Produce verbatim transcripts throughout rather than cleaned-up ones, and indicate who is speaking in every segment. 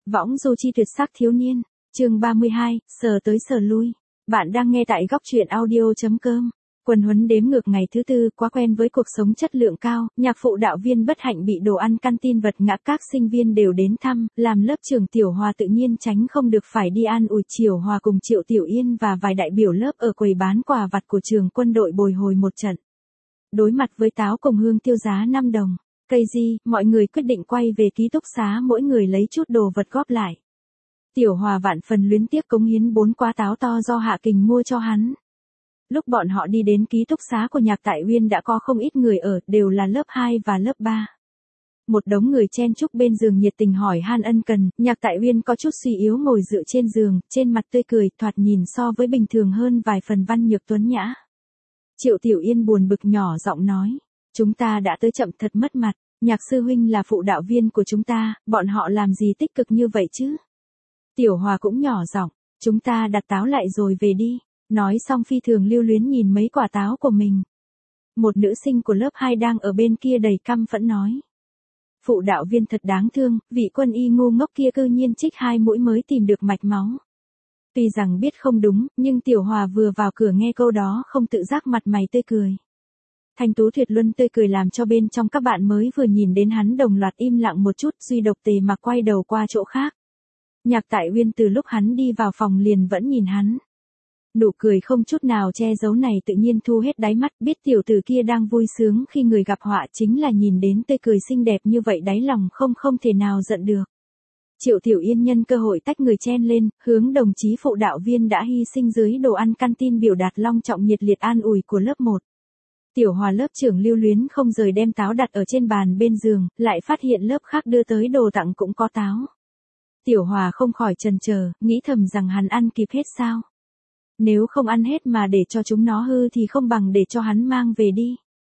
Speaker 1: Võng du chi tuyệt sắc thiếu niên, chương ba mươi hai, sờ tới sờ lui. Bạn đang nghe tại góc truyện audio.com. Quần huấn đếm ngược ngày thứ tư, quá quen với cuộc sống chất lượng cao, nhạc phụ đạo viên bất hạnh bị đồ ăn canteen vật ngã, các sinh viên đều đến thăm, làm lớp trưởng Tiểu Hòa tự nhiên tránh không được phải đi an ủi. Tiểu Hòa cùng Triệu Tiểu Yên và vài đại biểu lớp ở quầy bán quà vặt của trường quân đội bồi hồi một trận. Đối mặt với táo cùng hương tiêu giá năm đồng, cây di, mọi người quyết định quay về ký túc xá mỗi người lấy chút đồ vật góp lại. Tiểu Hòa vạn phần luyến tiếc cống hiến bốn quả táo to do Hạ Kình mua cho hắn. Lúc bọn họ đi đến ký túc xá của Nhạc Tại Uyên đã có không ít người ở, đều là lớp hai và lớp ba. Một đống người chen chúc bên giường nhiệt tình hỏi han ân cần, Nhạc Tại Uyên có chút suy yếu ngồi dựa trên giường, trên mặt tươi cười, thoạt nhìn so với bình thường hơn vài phần văn nhược tuấn nhã. Triệu Tiểu Yên buồn bực nhỏ giọng nói, chúng ta đã tới chậm thật mất mặt, Nhạc sư huynh là phụ đạo viên của chúng ta, bọn họ làm gì tích cực như vậy chứ? Tiểu Hòa cũng nhỏ giọng, chúng ta đặt táo lại rồi về đi. Nói xong phi thường lưu luyến nhìn mấy quả táo của mình. Một nữ sinh của lớp hai đang ở bên kia đầy căm phẫn nói. Phụ đạo viên thật đáng thương, vị quân y ngu ngốc kia cư nhiên trích hai mũi mới tìm được mạch máu. Tuy rằng biết không đúng, nhưng Tiểu Hòa vừa vào cửa nghe câu đó không tự giác mặt mày tươi cười. Thanh tú tuyệt luân tươi cười làm cho bên trong các bạn mới vừa nhìn đến hắn đồng loạt im lặng một chút, duy độc Tề mà quay đầu qua chỗ khác. Nhạc Tại Uyên từ lúc hắn đi vào phòng liền vẫn nhìn hắn. Nụ cười không chút nào che giấu này tự nhiên thu hết đáy mắt, biết tiểu tử kia đang vui sướng khi người gặp họa, chính là nhìn đến tươi cười xinh đẹp như vậy đáy lòng không không thể nào giận được. Triệu Tiểu Yên nhân cơ hội tách người chen lên, hướng đồng chí phụ đạo viên đã hy sinh dưới đồ ăn canteen biểu đạt long trọng nhiệt liệt an ủi của lớp một. Tiểu Hòa lớp trưởng lưu luyến không rời đem táo đặt ở trên bàn bên giường, lại phát hiện lớp khác đưa tới đồ tặng cũng có táo. Tiểu Hòa không khỏi chần chờ, nghĩ thầm rằng hắn ăn kịp hết sao. Nếu không ăn hết mà để cho chúng nó hư thì không bằng để cho hắn mang về đi.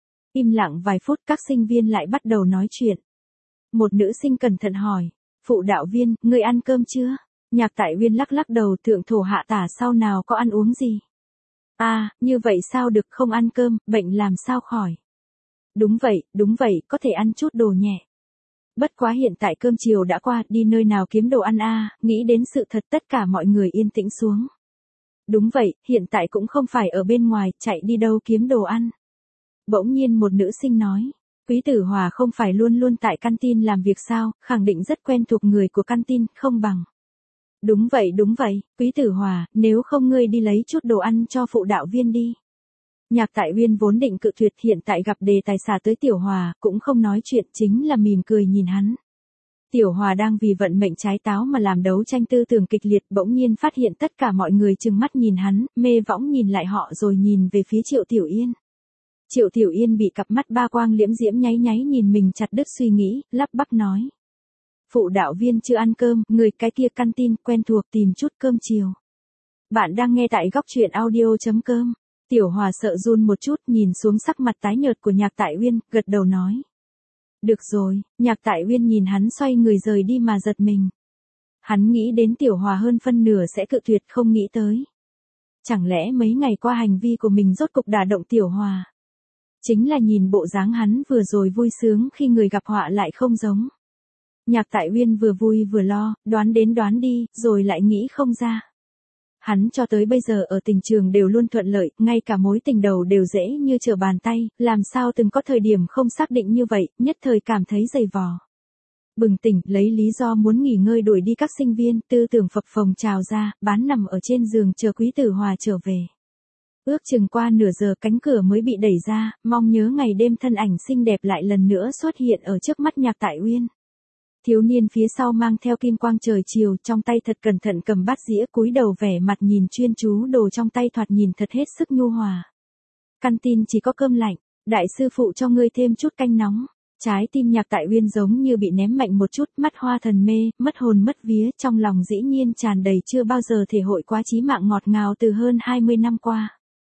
Speaker 1: Im lặng vài phút các sinh viên lại bắt đầu nói chuyện. Một nữ sinh cẩn thận hỏi, phụ đạo viên, ngươi ăn cơm chưa? Nhạc Tại Uyên lắc lắc đầu, thượng thổ hạ tả sau nào có ăn uống gì. À, như vậy sao được, không ăn cơm, bệnh làm sao khỏi. Đúng vậy, đúng vậy, có thể ăn chút đồ nhẹ. Bất quá hiện tại cơm chiều đã qua, đi nơi nào kiếm đồ ăn a? Nghĩ đến sự thật tất cả mọi người yên tĩnh xuống. Đúng vậy, hiện tại cũng không phải ở bên ngoài, chạy đi đâu kiếm đồ ăn. Bỗng nhiên một nữ sinh nói, Quý Tử Hòa không phải luôn luôn tại canteen làm việc sao, khẳng định rất quen thuộc người của canteen, không bằng. Đúng vậy đúng vậy, Quý Tử Hòa, nếu không ngươi đi lấy chút đồ ăn cho phụ đạo viên đi. Nhạc Tại Uyên vốn định cự tuyệt, hiện tại gặp đề tài xả tới Tiểu Hòa, cũng không nói chuyện, chính là mỉm cười nhìn hắn. Tiểu Hòa đang vì vận mệnh trái táo mà làm đấu tranh tư tưởng kịch liệt, bỗng nhiên phát hiện tất cả mọi người trừng mắt nhìn hắn, mê võng nhìn lại họ rồi nhìn về phía Triệu Tiểu Yên. Triệu Tiểu Yên bị cặp mắt ba quang liễm diễm nháy nháy nhìn mình chặt đứt suy nghĩ, lắp bắp nói. Phụ đạo viên chưa ăn cơm, người cái kia canteen quen thuộc tìm chút cơm chiều. Bạn đang nghe tại góc truyện audio.com. Tiểu Hòa sợ run một chút nhìn xuống sắc mặt tái nhợt của Nhạc Tại Uyên, gật đầu nói. Được rồi, Nhạc Tại Uyên nhìn hắn xoay người rời đi mà giật mình. Hắn nghĩ đến Tiểu Hòa hơn phân nửa sẽ cự tuyệt, không nghĩ tới. Chẳng lẽ mấy ngày qua hành vi của mình rốt cục đả động Tiểu Hòa? Chính là nhìn bộ dáng hắn vừa rồi vui sướng khi người gặp họa lại không giống. Nhạc Tại Uyên vừa vui vừa lo, đoán đến đoán đi, rồi lại nghĩ không ra. Hắn cho tới bây giờ ở tình trường đều luôn thuận lợi, ngay cả mối tình đầu đều dễ như trở bàn tay, làm sao từng có thời điểm không xác định như vậy, nhất thời cảm thấy dày vò. Bừng tỉnh, lấy lý do muốn nghỉ ngơi đuổi đi các sinh viên, tư tưởng phập phồng trào ra, bán nằm ở trên giường chờ Quý Tử Hòa trở về. Ước chừng qua nửa giờ cánh cửa mới bị đẩy ra, mong nhớ ngày đêm thân ảnh xinh đẹp lại lần nữa xuất hiện ở trước mắt Nhạc Tại Uyên. Thiếu niên phía sau mang theo kim quang trời chiều, trong tay thật cẩn thận cầm bát dĩa, cúi đầu vẻ mặt nhìn chuyên chú đồ trong tay, thoạt nhìn thật hết sức nhu hòa. Canteen chỉ có cơm lạnh, đại sư phụ cho ngươi thêm chút canh nóng. Trái tim Nhạc Tại Uyên giống như bị ném mạnh một chút, mắt hoa thần mê, mất hồn mất vía, trong lòng dĩ nhiên tràn đầy chưa bao giờ thể hội quá chí mạng ngọt ngào từ hơn hai mươi năm qua.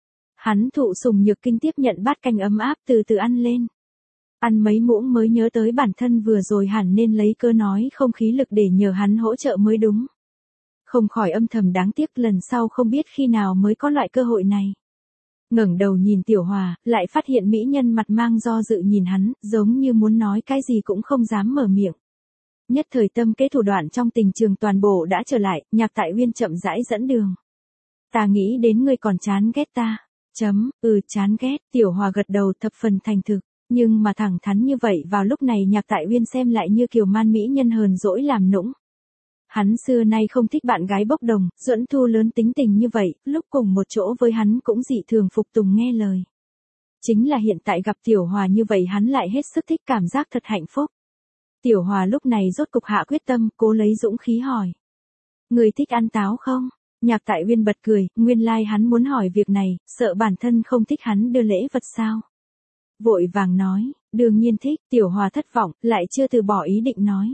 Speaker 1: Hắn thụ sủng nhược kinh tiếp nhận bát canh ấm áp từ từ ăn lên. Ăn mấy muỗng mới nhớ tới bản thân vừa rồi hẳn nên lấy cơ nói không khí lực để nhờ hắn hỗ trợ mới đúng. Không khỏi âm thầm đáng tiếc, lần sau không biết khi nào mới có loại cơ hội này. Ngẩng đầu nhìn Tiểu Hòa, lại phát hiện mỹ nhân mặt mang do dự nhìn hắn, giống như muốn nói cái gì cũng không dám mở miệng. Nhất thời tâm kế thủ đoạn trong tình trường toàn bộ đã trở lại, Nhạc Tại Uyên chậm rãi dẫn đường. Ta nghĩ đến ngươi còn chán ghét ta. Chấm, ừ chán ghét, Tiểu Hòa gật đầu thập phần thành thực. Nhưng mà thẳng thắn như vậy vào lúc này Nhạc Tại Uyên xem lại như kiều man mỹ nhân hờn dỗi làm nũng. Hắn xưa nay không thích bạn gái bốc đồng, Duẫn Thu lớn tính tình như vậy, lúc cùng một chỗ với hắn cũng dị thường phục tùng nghe lời. Chính là hiện tại gặp Tiểu Hòa như vậy hắn lại hết sức thích cảm giác thật hạnh phúc. Tiểu Hòa lúc này rốt cục hạ quyết tâm, cố lấy dũng khí hỏi. Người thích ăn táo không? Nhạc Tại Uyên bật cười, nguyên lai like hắn muốn hỏi việc này, sợ bản thân không thích hắn đưa lễ vật sao. Vội vàng nói, đương nhiên thích, Tiểu Hòa thất vọng, lại chưa từ bỏ ý định nói.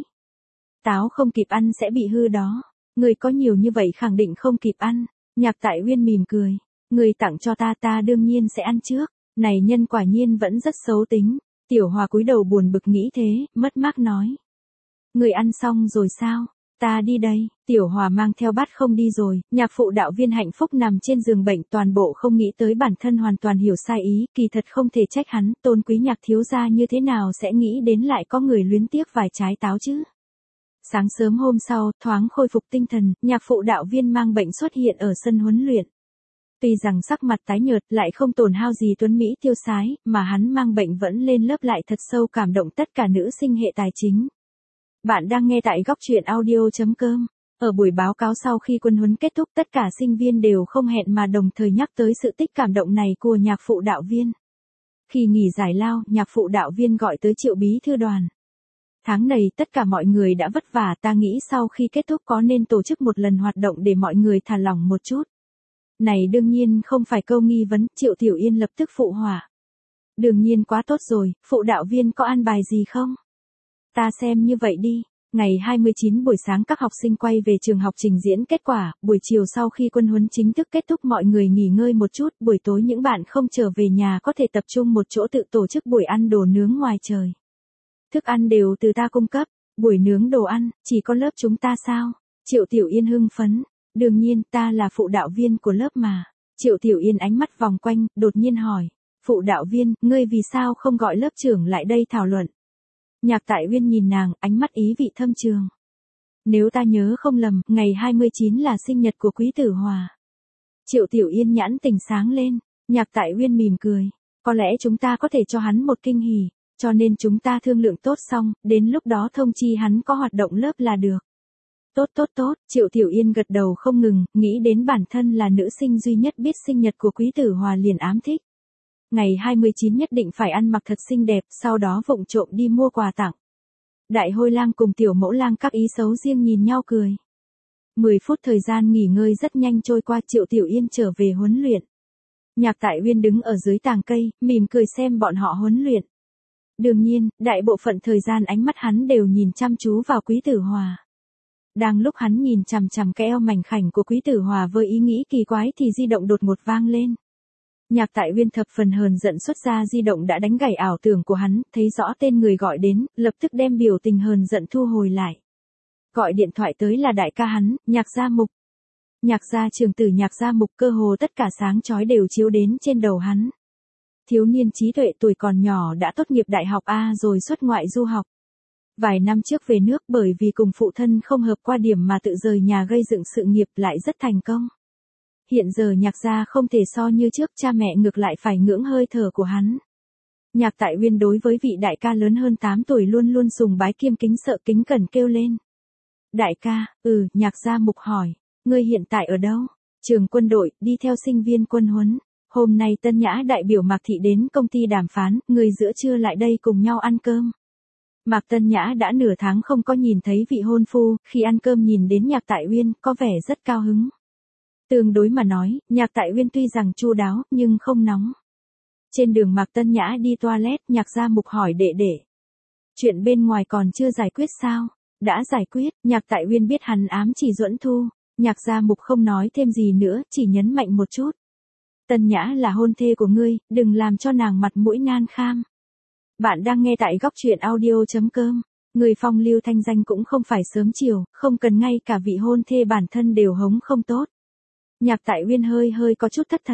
Speaker 1: Táo không kịp ăn sẽ bị hư đó, người có nhiều như vậy khẳng định không kịp ăn. Nhạc Tại Uyên mỉm cười, người tặng cho ta ta đương nhiên sẽ ăn trước, này nhân quả nhiên vẫn rất xấu tính. Tiểu Hòa cúi đầu buồn bực nghĩ thế, mất mát nói. Người ăn xong rồi sao? Ta đi đây. Tiểu Hòa mang theo bát không đi rồi, nhạc phụ đạo viên hạnh phúc nằm trên giường bệnh toàn bộ không nghĩ tới bản thân hoàn toàn hiểu sai ý, kỳ thật không thể trách hắn, tôn quý Nhạc thiếu gia như thế nào sẽ nghĩ đến lại có người luyến tiếc vài trái táo chứ. Sáng sớm hôm sau, thoáng khôi phục tinh thần, nhạc phụ đạo viên mang bệnh xuất hiện ở sân huấn luyện. Tuy rằng sắc mặt tái nhợt lại không tổn hao gì tuấn Mỹ tiêu sái, mà hắn mang bệnh vẫn lên lớp lại thật sâu cảm động tất cả nữ sinh hệ tài chính. Bạn đang nghe tại góc truyện audio chấm com. Ở buổi báo cáo sau khi quân huấn kết thúc tất cả sinh viên đều không hẹn mà đồng thời nhắc tới sự tích cảm động này của nhạc phụ đạo viên. Khi nghỉ giải lao, nhạc phụ đạo viên gọi tới Triệu bí thư đoàn. Tháng này tất cả mọi người đã vất vả, ta nghĩ sau khi kết thúc có nên tổ chức một lần hoạt động để mọi người thả lỏng một chút. Này đương nhiên không phải câu nghi vấn, Triệu Tiểu Yên lập tức phụ họa. Đương nhiên quá tốt rồi, phụ đạo viên có an bài gì không? Ta xem như vậy đi. Ngày hai mươi chín buổi sáng các học sinh quay về trường học trình diễn kết quả, buổi chiều sau khi quân huấn chính thức kết thúc mọi người nghỉ ngơi một chút, buổi tối những bạn không trở về nhà có thể tập trung một chỗ tự tổ chức buổi ăn đồ nướng ngoài trời. Thức ăn đều từ ta cung cấp, buổi nướng đồ ăn, chỉ có lớp chúng ta sao? Triệu Tiểu Yên hưng phấn. Đương nhiên ta là phụ đạo viên của lớp mà. Triệu Tiểu Yên ánh mắt vòng quanh, đột nhiên hỏi. Phụ đạo viên, ngươi vì sao không gọi lớp trưởng lại đây thảo luận? Nhạc Tại Uyên nhìn nàng, ánh mắt ý vị thâm trường. Nếu ta nhớ không lầm, ngày hai mươi chín là sinh nhật của Quý Tử Hòa. Triệu Tiểu Yên nhãn tình sáng lên. Nhạc Tại Uyên mỉm cười. Có lẽ chúng ta có thể cho hắn một kinh hỉ, cho nên chúng ta thương lượng tốt xong, đến lúc đó thông chi hắn có hoạt động lớp là được. Tốt tốt tốt, Triệu Tiểu Yên gật đầu không ngừng, nghĩ đến bản thân là nữ sinh duy nhất biết sinh nhật của Quý Tử Hòa liền ám thích. Ngày hai mươi chín nhất định phải ăn mặc thật xinh đẹp, sau đó vụng trộm đi mua quà tặng. Đại Hôi Lang cùng Tiểu Mẫu Lang các ý xấu riêng nhìn nhau cười. mười phút thời gian nghỉ ngơi rất nhanh trôi qua, Triệu Tiểu Yên trở về huấn luyện. Nhạc Tại Uyên đứng ở dưới tàng cây, mỉm cười xem bọn họ huấn luyện. Đương nhiên, đại bộ phận thời gian ánh mắt hắn đều nhìn chăm chú vào Quý Tử Hòa. Đang lúc hắn nhìn chằm chằm cái eo mảnh khảnh của Quý Tử Hòa với ý nghĩ kỳ quái thì di động đột ngột vang lên. Nhạc Tại Uyên thập phần hờn giận xuất ra di động đã đánh gãy ảo tưởng của hắn, thấy rõ tên người gọi đến, lập tức đem biểu tình hờn giận thu hồi lại. Gọi điện thoại tới là đại ca hắn, Nhạc Gia Mục. Nhạc gia trường tử Nhạc Gia Mục cơ hồ tất cả sáng chói đều chiếu đến trên đầu hắn. Thiếu niên trí tuệ tuổi còn nhỏ đã tốt nghiệp đại học A rồi xuất ngoại du học. Vài năm trước về nước bởi vì cùng phụ thân không hợp qua điểm mà tự rời nhà gây dựng sự nghiệp lại rất thành công. Hiện giờ Nhạc gia không thể so như trước, cha mẹ ngược lại phải ngưỡng hơi thở của hắn. Nhạc Tại Uyên đối với vị đại ca lớn hơn tám tuổi luôn luôn sùng bái kiêm kính sợ kính cẩn kêu lên. Đại ca, ừ, Nhạc Gia Mục hỏi, ngươi hiện tại ở đâu? Trường quân đội, đi theo sinh viên quân huấn. Hôm nay Tân Nhã đại biểu Mạc Thị đến công ty đàm phán, người giữa trưa lại đây cùng nhau ăn cơm. Mạc Tân Nhã đã nửa tháng không có nhìn thấy vị hôn phu, khi ăn cơm nhìn đến Nhạc Tại Uyên, có vẻ rất cao hứng. Tương đối mà nói, Nhạc Tại Uyên tuy rằng chu đáo, nhưng không nóng. Trên đường Mạc Tân Nhã đi toilet, Nhạc Gia Mục hỏi đệ đệ. Chuyện bên ngoài còn chưa giải quyết sao? Đã giải quyết, Nhạc Tại Uyên biết hắn ám chỉ Duẫn Thu. Nhạc Gia Mục không nói thêm gì nữa, chỉ nhấn mạnh một chút. Tân Nhã là hôn thê của ngươi, đừng làm cho nàng mặt mũi nan kham. Bạn đang nghe tại góc truyện audio chấm com. Người phong lưu thanh danh cũng không phải sớm chiều, không cần ngay cả vị hôn thê bản thân đều hống không tốt. Nhạc Tại Uyên hơi hơi có chút thất thần.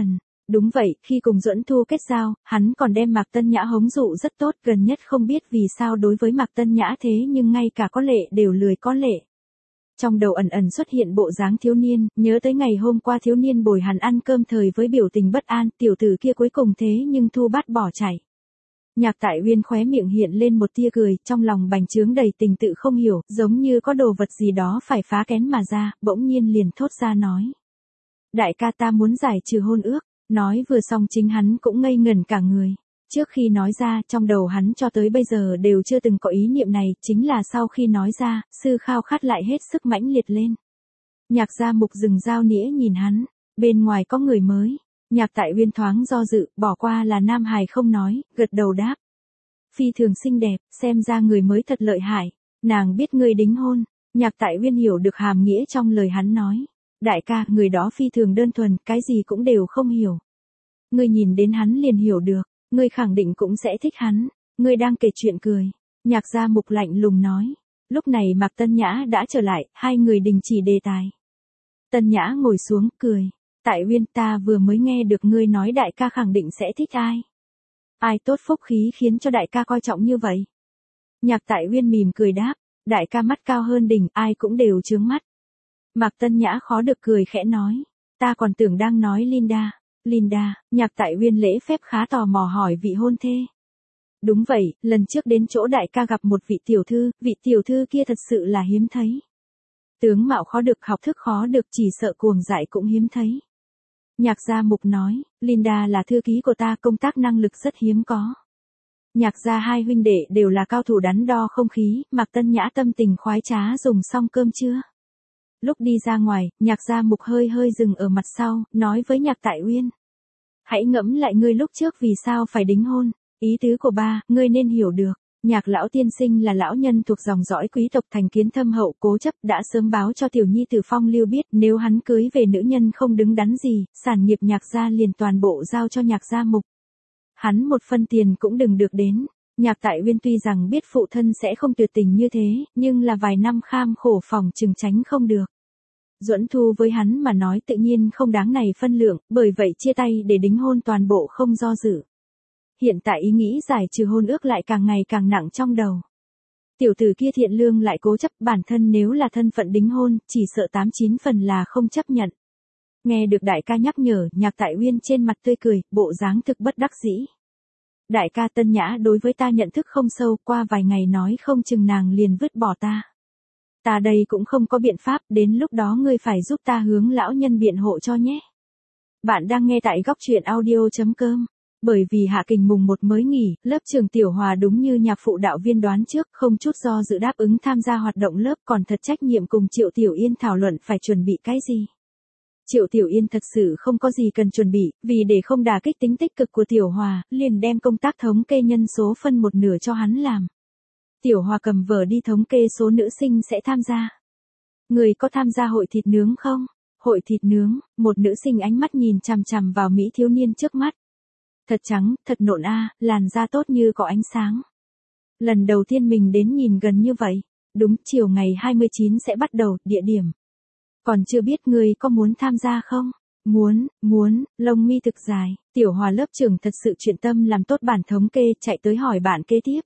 Speaker 1: Đúng vậy, khi cùng Duẫn Thu kết giao, hắn còn đem Mạc Tân Nhã hống dụ rất tốt, gần nhất không biết vì sao đối với Mạc Tân Nhã thế nhưng ngay cả có lệ đều lười có lệ. Trong đầu ẩn ẩn xuất hiện bộ dáng thiếu niên, nhớ tới ngày hôm qua thiếu niên bồi hắn ăn cơm thời với biểu tình bất an, tiểu tử kia cuối cùng thế nhưng thu bát bỏ chạy. Nhạc Tại Uyên khóe miệng hiện lên một tia cười, trong lòng bành trướng đầy tình tự không hiểu, giống như có đồ vật gì đó phải phá kén mà ra, bỗng nhiên liền thốt ra nói. Đại ca ta muốn giải trừ hôn ước, nói vừa xong chính hắn cũng ngây ngẩn cả người. Trước khi nói ra, trong đầu hắn cho tới bây giờ đều chưa từng có ý niệm này, chính là sau khi nói ra, sư khao khát lại hết sức mãnh liệt lên. Nhạc Gia Mục dừng dao nĩa nhìn hắn, bên ngoài có người mới. Nhạc Tại Uyên thoáng do dự, bỏ qua là nam hài không nói, gật đầu đáp. Phi thường xinh đẹp, xem ra người mới thật lợi hại, nàng biết ngươi đính hôn. Nhạc Tại Uyên hiểu được hàm nghĩa trong lời hắn nói. Đại ca, người đó phi thường đơn thuần, cái gì cũng đều không hiểu. Ngươi nhìn đến hắn liền hiểu được, ngươi khẳng định cũng sẽ thích hắn, ngươi đang kể chuyện cười. Nhạc Gia Mục lạnh lùng nói. Lúc này Mạc Tân Nhã đã trở lại, hai người đình chỉ đề tài. Tân Nhã ngồi xuống, cười. Tại Uyên, ta vừa mới nghe được ngươi nói đại ca khẳng định sẽ thích ai. Ai tốt phúc khí khiến cho đại ca coi trọng như vậy? Nhạc Tại Uyên mỉm cười đáp, đại ca mắt cao hơn đỉnh, ai cũng đều chướng mắt. Mạc Tân Nhã khó được cười khẽ nói, ta còn tưởng đang nói Linda. Linda, Nhạc Tại Uyên lễ phép khá tò mò hỏi vị hôn thê. Đúng vậy, lần trước đến chỗ đại ca gặp một vị tiểu thư, vị tiểu thư kia thật sự là hiếm thấy. Tướng mạo khó được, học thức khó được, chỉ sợ cuồng dại cũng hiếm thấy. Nhạc Gia Mục nói, Linda là thư ký của ta, công tác năng lực rất hiếm có. Nhạc gia hai huynh đệ đều là cao thủ đắn đo không khí, Mạc Tân Nhã tâm tình khoái trá dùng xong cơm trưa. Lúc đi ra ngoài, Nhạc Gia Mục hơi hơi dừng ở mặt sau, nói với Nhạc Tại Uyên. Hãy ngẫm lại ngươi lúc trước vì sao phải đính hôn, ý tứ của ba, ngươi nên hiểu được. Nhạc lão tiên sinh là lão nhân thuộc dòng dõi quý tộc, thành kiến thâm hậu cố chấp, đã sớm báo cho tiểu nhi tử Phong Lưu biết nếu hắn cưới về nữ nhân không đứng đắn gì, sản nghiệp Nhạc gia liền toàn bộ giao cho Nhạc Gia Mục. Hắn một phân tiền cũng đừng được đến. Nhạc Tại Uyên tuy rằng biết phụ thân sẽ không tuyệt tình như thế, nhưng là vài năm kham khổ phòng chừng tránh không được. Duẫn Thu với hắn mà nói tự nhiên không đáng này phân lượng, bởi vậy chia tay để đính hôn toàn bộ không do dự. Hiện tại ý nghĩ giải trừ hôn ước lại càng ngày càng nặng trong đầu. Tiểu tử kia thiện lương lại cố chấp, bản thân nếu là thân phận đính hôn, chỉ sợ tám chín phần là không chấp nhận. Nghe được đại ca nhắc nhở, Nhạc Tại Uyên trên mặt tươi cười, bộ dáng thực bất đắc dĩ. Đại ca, Tân Nhã đối với ta nhận thức không sâu, qua vài ngày nói không chừng nàng liền vứt bỏ ta. Ta đây cũng không có biện pháp, đến lúc đó ngươi phải giúp ta hướng lão nhân biện hộ cho nhé. Bạn đang nghe tại góc truyện audio chấm com. Bởi vì hạ kình mùng một mới nghỉ, lớp trường Tiểu Hòa đúng như nhạc phụ đạo viên đoán trước, không chút do dự đáp ứng tham gia hoạt động lớp, còn thật trách nhiệm cùng Triệu Tiểu Yên thảo luận phải chuẩn bị cái gì. Triệu Tiểu Yên thật sự không có gì cần chuẩn bị, vì để không đả kích tính tích cực của Tiểu Hòa, liền đem công tác thống kê nhân số phân một nửa cho hắn làm. Tiểu Hòa cầm vở đi thống kê số nữ sinh sẽ tham gia. Người có tham gia hội thịt nướng không? Hội thịt nướng, một nữ sinh ánh mắt nhìn chằm chằm vào mỹ thiếu niên trước mắt. Thật trắng, thật nộn a, làn da tốt như có ánh sáng. Lần đầu tiên mình đến nhìn gần như vậy. Đúng, chiều ngày hai mươi chín sẽ bắt đầu, địa điểm. Còn chưa biết người có muốn tham gia không? Muốn, muốn, lông mi thực dài. Tiểu Hòa lớp trưởng thật sự chuyện tâm làm tốt bản thống kê, chạy tới hỏi bạn kế tiếp.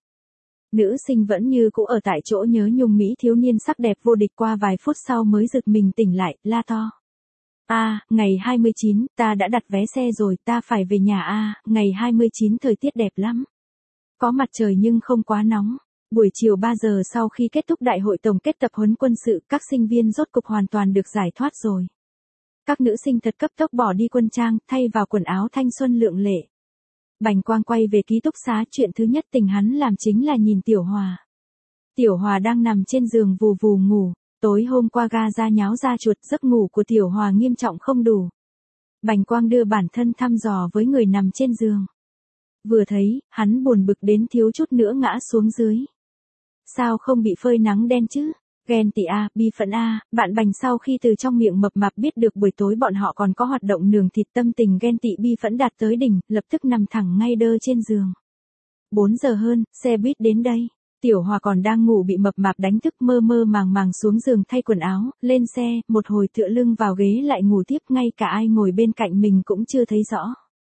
Speaker 1: Nữ sinh vẫn như cũ ở tại chỗ nhớ nhung mỹ thiếu niên sắc đẹp vô địch, qua vài phút sau mới giật mình tỉnh lại, la to. A, à, ngày hai mươi chín, ta đã đặt vé xe rồi, ta phải về nhà a, à, ngày hai mươi chín thời tiết đẹp lắm. Có mặt trời nhưng không quá nóng. Buổi chiều ba giờ sau khi kết thúc đại hội tổng kết tập huấn quân sự, các sinh viên rốt cục hoàn toàn được giải thoát rồi. Các nữ sinh thật cấp tốc bỏ đi quân trang, thay vào quần áo thanh xuân lượng lệ. Bành Quang quay về ký túc xá, chuyện thứ nhất tình hắn làm chính là nhìn Tiểu Hòa. Tiểu Hòa đang nằm trên giường vù vù ngủ. Tối hôm qua ga ra nháo ra chuột, giấc ngủ của Tiểu Hòa nghiêm trọng không đủ. Bành Quang đưa bản thân thăm dò với người nằm trên giường. Vừa thấy, hắn buồn bực đến thiếu chút nữa ngã xuống dưới. Sao không bị phơi nắng đen chứ? Ghen tị a, bi phẫn a, bạn Bành sau khi từ trong miệng mập mạp biết được buổi tối bọn họ còn có hoạt động nướng thịt, tâm tình ghen tị bi phẫn đạt tới đỉnh, lập tức nằm thẳng ngay đơ trên giường. bốn giờ hơn, xe buýt đến đây. Tiểu Hòa còn đang ngủ bị mập mạp đánh thức, mơ mơ màng màng xuống giường thay quần áo, lên xe, một hồi tựa lưng vào ghế lại ngủ tiếp, ngay cả ai ngồi bên cạnh mình cũng chưa thấy rõ.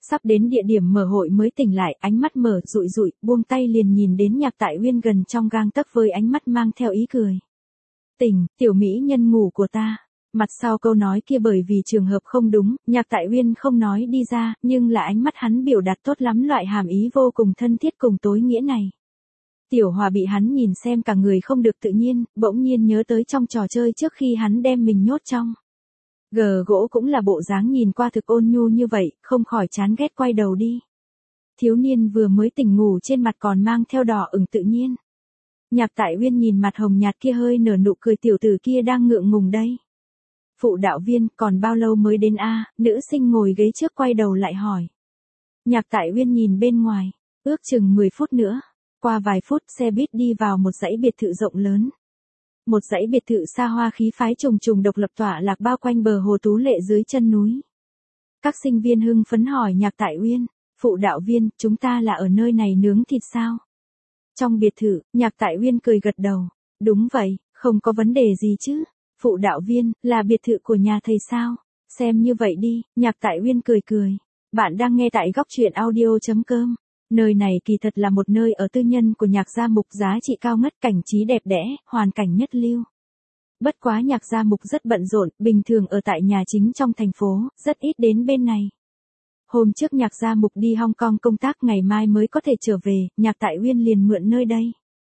Speaker 1: Sắp đến địa điểm mở hội mới tỉnh lại, ánh mắt mở rụi rụi, buông tay liền nhìn đến Nhạc Tại Uyên gần trong gang tấc với ánh mắt mang theo ý cười. Tỉnh, tiểu mỹ nhân ngủ của ta. Mặt sau câu nói kia bởi vì trường hợp không đúng, Nhạc Tại Uyên không nói đi ra, nhưng là ánh mắt hắn biểu đạt tốt lắm loại hàm ý vô cùng thân thiết cùng tối nghĩa này. Tiểu Hòa bị hắn nhìn xem cả người không được tự nhiên, bỗng nhiên nhớ tới trong trò chơi trước khi hắn đem mình nhốt trong gờ gỗ cũng là bộ dáng nhìn qua thực ôn nhu như vậy, không khỏi chán ghét quay đầu đi. Thiếu niên vừa mới tỉnh ngủ trên mặt còn mang theo đỏ ửng tự nhiên. Nhạc Tại Uyên nhìn mặt hồng nhạt kia hơi nở nụ cười, tiểu tử kia đang ngượng ngùng đây. Phụ đạo viên, còn bao lâu mới đến a? Nữ sinh ngồi ghế trước quay đầu lại hỏi. Nhạc Tại Uyên nhìn bên ngoài, ước chừng mười phút nữa. Qua vài phút, xe buýt đi vào một dãy biệt thự rộng lớn. Một dãy biệt thự xa hoa khí phái trùng trùng độc lập tọa lạc bao quanh bờ hồ tú lệ dưới chân núi. Các sinh viên hưng phấn hỏi Nhạc Tại Uyên, phụ đạo viên, chúng ta là ở nơi này nướng thịt sao? Trong biệt thự, Nhạc Tại Uyên cười gật đầu. Đúng vậy, không có vấn đề gì chứ. Phụ đạo viên, là biệt thự của nhà thầy sao? Xem như vậy đi, Nhạc Tại Uyên cười cười. Bạn đang nghe tại góc truyện audio chấm com. Nơi này kỳ thật là một nơi ở tư nhân của Nhạc gia Mục, giá trị cao ngất, cảnh trí đẹp đẽ, hoàn cảnh nhất lưu. Bất quá Nhạc gia Mục rất bận rộn, bình thường ở tại nhà chính trong thành phố, rất ít đến bên này. Hôm trước Nhạc gia Mục đi Hong Kong công tác, ngày mai mới có thể trở về, Nhạc Tại Uyên liền mượn nơi đây.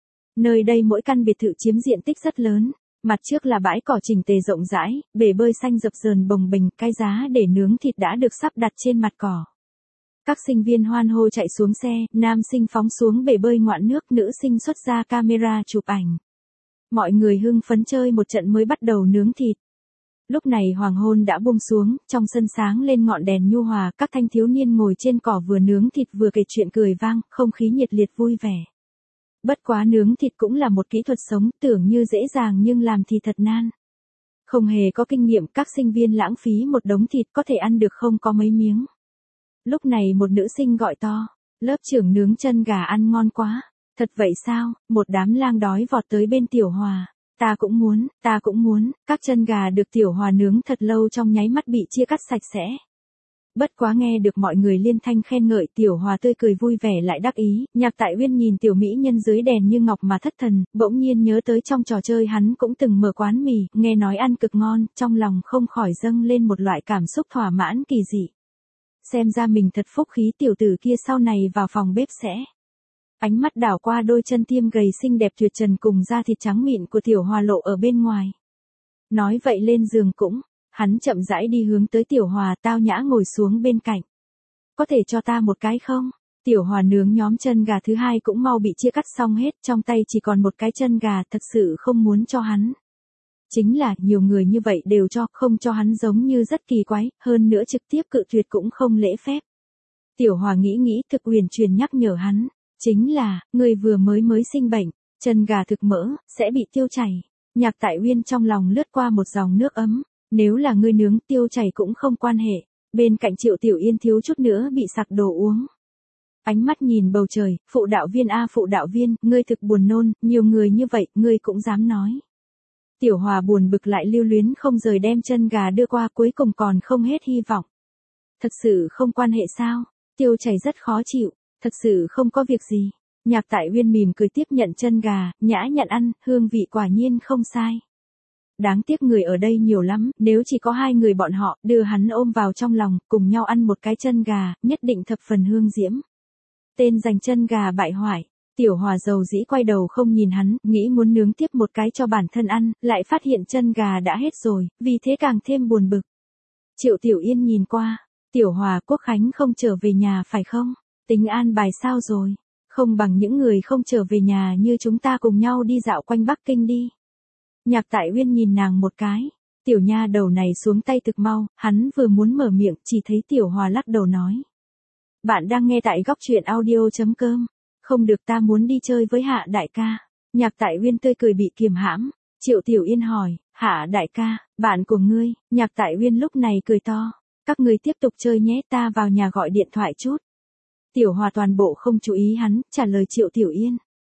Speaker 1: Nơi đây mỗi căn biệt thự chiếm diện tích rất lớn, mặt trước là bãi cỏ chỉnh tề rộng rãi, bể bơi xanh dập dờn bồng bềnh, cái giá để nướng thịt đã được sắp đặt trên mặt cỏ. Các sinh viên hoan hô chạy xuống xe, nam sinh phóng xuống bể bơi ngoạn nước, nữ sinh xuất ra camera chụp ảnh. Mọi người hưng phấn chơi một trận mới bắt đầu nướng thịt. Lúc này hoàng hôn đã buông xuống, trong sân sáng lên ngọn đèn nhu hòa, các thanh thiếu niên ngồi trên cỏ vừa nướng thịt vừa kể chuyện cười vang, không khí nhiệt liệt vui vẻ. Bất quá nướng thịt cũng là một kỹ thuật sống, tưởng như dễ dàng nhưng làm thì thật nan. Không hề có kinh nghiệm, các sinh viên lãng phí một đống thịt có thể ăn được không có mấy miếng. Lúc này một nữ sinh gọi to, lớp trưởng nướng chân gà ăn ngon quá. Thật vậy sao? Một đám lang đói vọt tới bên Tiểu Hòa. Ta cũng muốn, ta cũng muốn, các chân gà được Tiểu Hòa nướng thật lâu trong nháy mắt bị chia cắt sạch sẽ. Bất quá nghe được mọi người liên thanh khen ngợi, Tiểu Hòa tươi cười vui vẻ lại đắc ý. Nhạc Tại Uyên nhìn tiểu mỹ nhân dưới đèn như ngọc mà thất thần, bỗng nhiên nhớ tới trong trò chơi hắn cũng từng mở quán mì, nghe nói ăn cực ngon, trong lòng không khỏi dâng lên một loại cảm xúc thỏa mãn kỳ dị. Xem ra mình thật phúc khí, tiểu tử kia sau này vào phòng bếp sẽ. Ánh mắt đảo qua đôi chân tiêm gầy xinh đẹp tuyệt trần cùng da thịt trắng mịn của Tiểu Hòa lộ ở bên ngoài. Nói vậy lên giường cũng, hắn chậm rãi đi hướng tới Tiểu Hòa, tao nhã ngồi xuống bên cạnh. Có thể cho ta một cái không? Tiểu Hòa nướng nhóm chân gà thứ hai cũng mau bị chia cắt xong hết, trong tay chỉ còn một cái chân gà, thật sự không muốn cho hắn. Chính là, nhiều người như vậy đều cho, không cho hắn giống như rất kỳ quái, hơn nữa trực tiếp cự tuyệt cũng không lễ phép. Tiểu Hòa nghĩ nghĩ, thực uyển chuyển nhắc nhở hắn, chính là, người vừa mới mới sinh bệnh, chân gà thực mỡ, sẽ bị tiêu chảy. Nhạc Tại Uyên trong lòng lướt qua một dòng nước ấm, nếu là ngươi nướng tiêu chảy cũng không quan hệ. Bên cạnh Triệu Tiểu Yên thiếu chút nữa bị sặc đồ uống. Ánh mắt nhìn bầu trời, phụ đạo viên a phụ đạo viên, ngươi thực buồn nôn, nhiều người như vậy, ngươi cũng dám nói. Tiểu Hòa buồn bực lại lưu luyến không rời đem chân gà đưa qua, cuối cùng còn không hết hy vọng. Thật sự không quan hệ sao? Tiêu chảy rất khó chịu, thật sự không có việc gì. Nhạc Tại Uyên mỉm cười tiếp nhận chân gà, nhã nhặn ăn, hương vị quả nhiên không sai. Đáng tiếc người ở đây nhiều lắm, nếu chỉ có hai người bọn họ, đưa hắn ôm vào trong lòng, cùng nhau ăn một cái chân gà, nhất định thập phần hương diễm. Tên dành chân gà bại hoại. Tiểu Hòa dầu dĩ quay đầu không nhìn hắn, nghĩ muốn nướng tiếp một cái cho bản thân ăn, lại phát hiện chân gà đã hết rồi, vì thế càng thêm buồn bực. Triệu Tiểu Yên nhìn qua, Tiểu Hòa, Quốc Khánh không trở về nhà phải không? Tính an bài sao rồi? Không bằng những người không trở về nhà như chúng ta cùng nhau đi dạo quanh Bắc Kinh đi. Nhạc Tại Uyên nhìn nàng một cái, tiểu nha đầu này xuống tay thực mau, hắn vừa muốn mở miệng, chỉ thấy Tiểu Hòa lắc đầu nói. Bạn đang nghe tại góc truyện audio chấm com. Không được, ta muốn đi chơi với Hạ đại ca. Nhạc Tại Uyên tươi cười bị kiềm hãm. Triệu Tiểu Yên hỏi, Hạ đại ca, bạn của ngươi? Nhạc Tại Uyên lúc này cười to. Các ngươi tiếp tục chơi nhé, ta vào nhà gọi điện thoại chút. Tiểu Hòa toàn bộ không chú ý hắn, trả lời Triệu Tiểu Yên.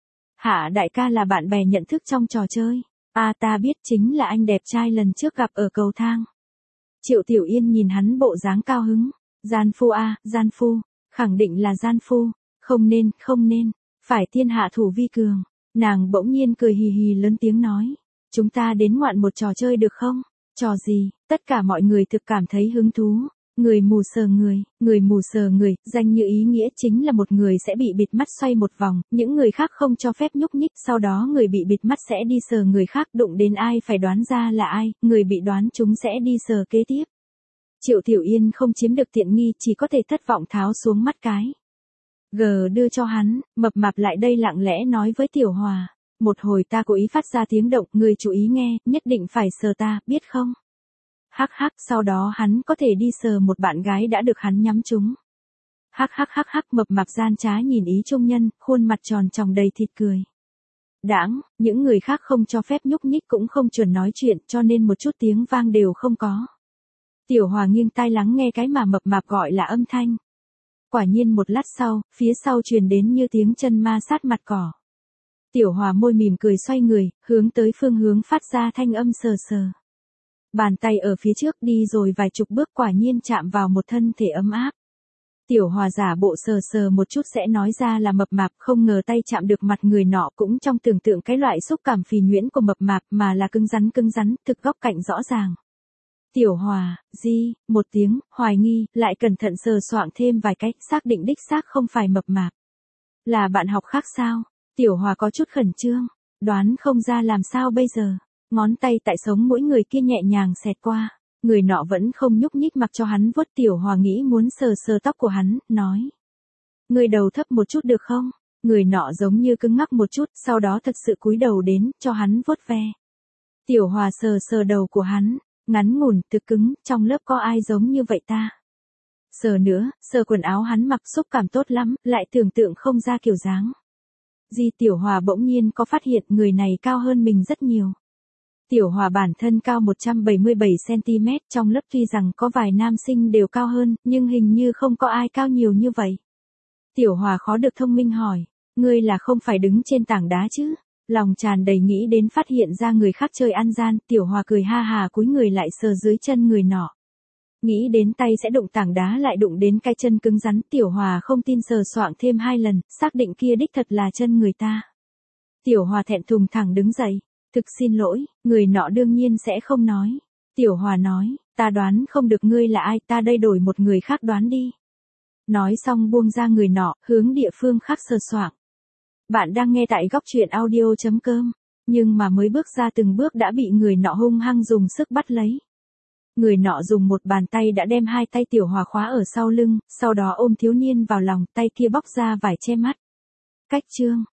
Speaker 1: Hạ đại ca là bạn bè nhận thức trong trò chơi. À, ta biết, chính là anh đẹp trai lần trước gặp ở cầu thang. Triệu Tiểu Yên nhìn hắn bộ dáng cao hứng. Gian phu a, à, gian phu, khẳng định là gian phu, không nên, không nên, phải thiên hạ thủ vi cường. Nàng bỗng nhiên cười hì hì lớn tiếng nói, chúng ta đến ngoạn một trò chơi được không? Trò gì? Tất cả mọi người thực cảm thấy hứng thú. Người mù sờ người, người mù sờ người, danh như ý nghĩa chính là một người sẽ bị bịt mắt xoay một vòng, những người khác không cho phép nhúc nhích, sau đó người bị bịt mắt sẽ đi sờ người khác, đụng đến ai phải đoán ra là ai, người bị đoán chúng sẽ đi sờ kế tiếp. Triệu Tiểu Yên không chiếm được tiện nghi, chỉ có thể thất vọng tháo xuống mắt cái G đưa cho hắn, mập mạp lại đây lặng lẽ nói với Tiểu Hòa, một hồi ta cố ý phát ra tiếng động, người chú ý nghe, nhất định phải sờ ta, biết không? Hắc hắc, sau đó hắn có thể đi sờ một bạn gái đã được hắn nhắm trúng. Hắc hắc hắc hắc, mập mạp gian trá nhìn ý trung nhân, khuôn mặt tròn tròng đầy thịt cười. Đãng, những người khác không cho phép nhúc nhích cũng không chuẩn nói chuyện, cho nên một chút tiếng vang đều không có. Tiểu Hòa nghiêng tai lắng nghe cái mà mập mạp gọi là âm thanh. Quả nhiên một lát sau, phía sau truyền đến như tiếng chân ma sát mặt cỏ. Tiểu Hòa môi mỉm cười xoay người, hướng tới phương hướng phát ra thanh âm sờ sờ. Bàn tay ở phía trước đi rồi vài chục bước, quả nhiên chạm vào một thân thể ấm áp. Tiểu Hòa giả bộ sờ sờ một chút sẽ nói ra là mập mạp, không ngờ tay chạm được mặt người nọ cũng trong tưởng tượng cái loại xúc cảm phì nhuyễn của mập mạp mà là cứng rắn cứng rắn, thực góc cạnh rõ ràng. Tiểu Hòa, di, một tiếng, hoài nghi, lại cẩn thận sờ soạng thêm vài cách, xác định đích xác không phải mập mạp. Là bạn học khác sao? Tiểu Hòa có chút khẩn trương, đoán không ra làm sao bây giờ. Ngón tay tại sống mỗi người kia nhẹ nhàng xẹt qua, người nọ vẫn không nhúc nhích mặc cho hắn vuốt. Tiểu Hòa nghĩ muốn sờ sờ tóc của hắn, nói. Người đầu thấp một chút được không? Người nọ giống như cứng ngắc một chút, sau đó thật sự cúi đầu đến, cho hắn vuốt ve. Tiểu Hòa sờ sờ đầu của hắn, ngắn ngủn, thực cứng, trong lớp có ai giống như vậy ta? Sờ nữa, sờ quần áo hắn mặc xúc cảm tốt lắm, lại tưởng tượng không ra kiểu dáng. Di Tiểu Hòa bỗng nhiên có phát hiện người này cao hơn mình rất nhiều. Tiểu Hòa bản thân cao một trăm bảy mươi bảy xăng ti mét, trong lớp tuy rằng có vài nam sinh đều cao hơn, nhưng hình như không có ai cao nhiều như vậy. Tiểu Hòa khó được thông minh hỏi, ngươi là không phải đứng trên tảng đá chứ? Lòng tràn đầy nghĩ đến phát hiện ra người khác chơi ăn gian, Tiểu Hòa cười ha hà cúi người lại sờ dưới chân người nọ. Nghĩ đến tay sẽ đụng tảng đá lại đụng đến cái chân cứng rắn, Tiểu Hòa không tin sờ soạng thêm hai lần, xác định kia đích thật là chân người ta. Tiểu Hòa thẹn thùng thẳng đứng dậy. Thực xin lỗi, người nọ đương nhiên sẽ không nói. Tiểu Hòa nói, ta đoán không được ngươi là ai, ta đây đổi một người khác đoán đi. Nói xong buông ra người nọ, hướng địa phương khác sờ soạng. Bạn đang nghe tại góc truyện audio chấm com, nhưng mà mới bước ra từng bước đã bị người nọ hung hăng dùng sức bắt lấy. Người nọ dùng một bàn tay đã đem hai tay Tiểu Hòa khóa ở sau lưng, sau đó ôm thiếu niên vào lòng, tay kia bóc ra vải che mắt. Cách chương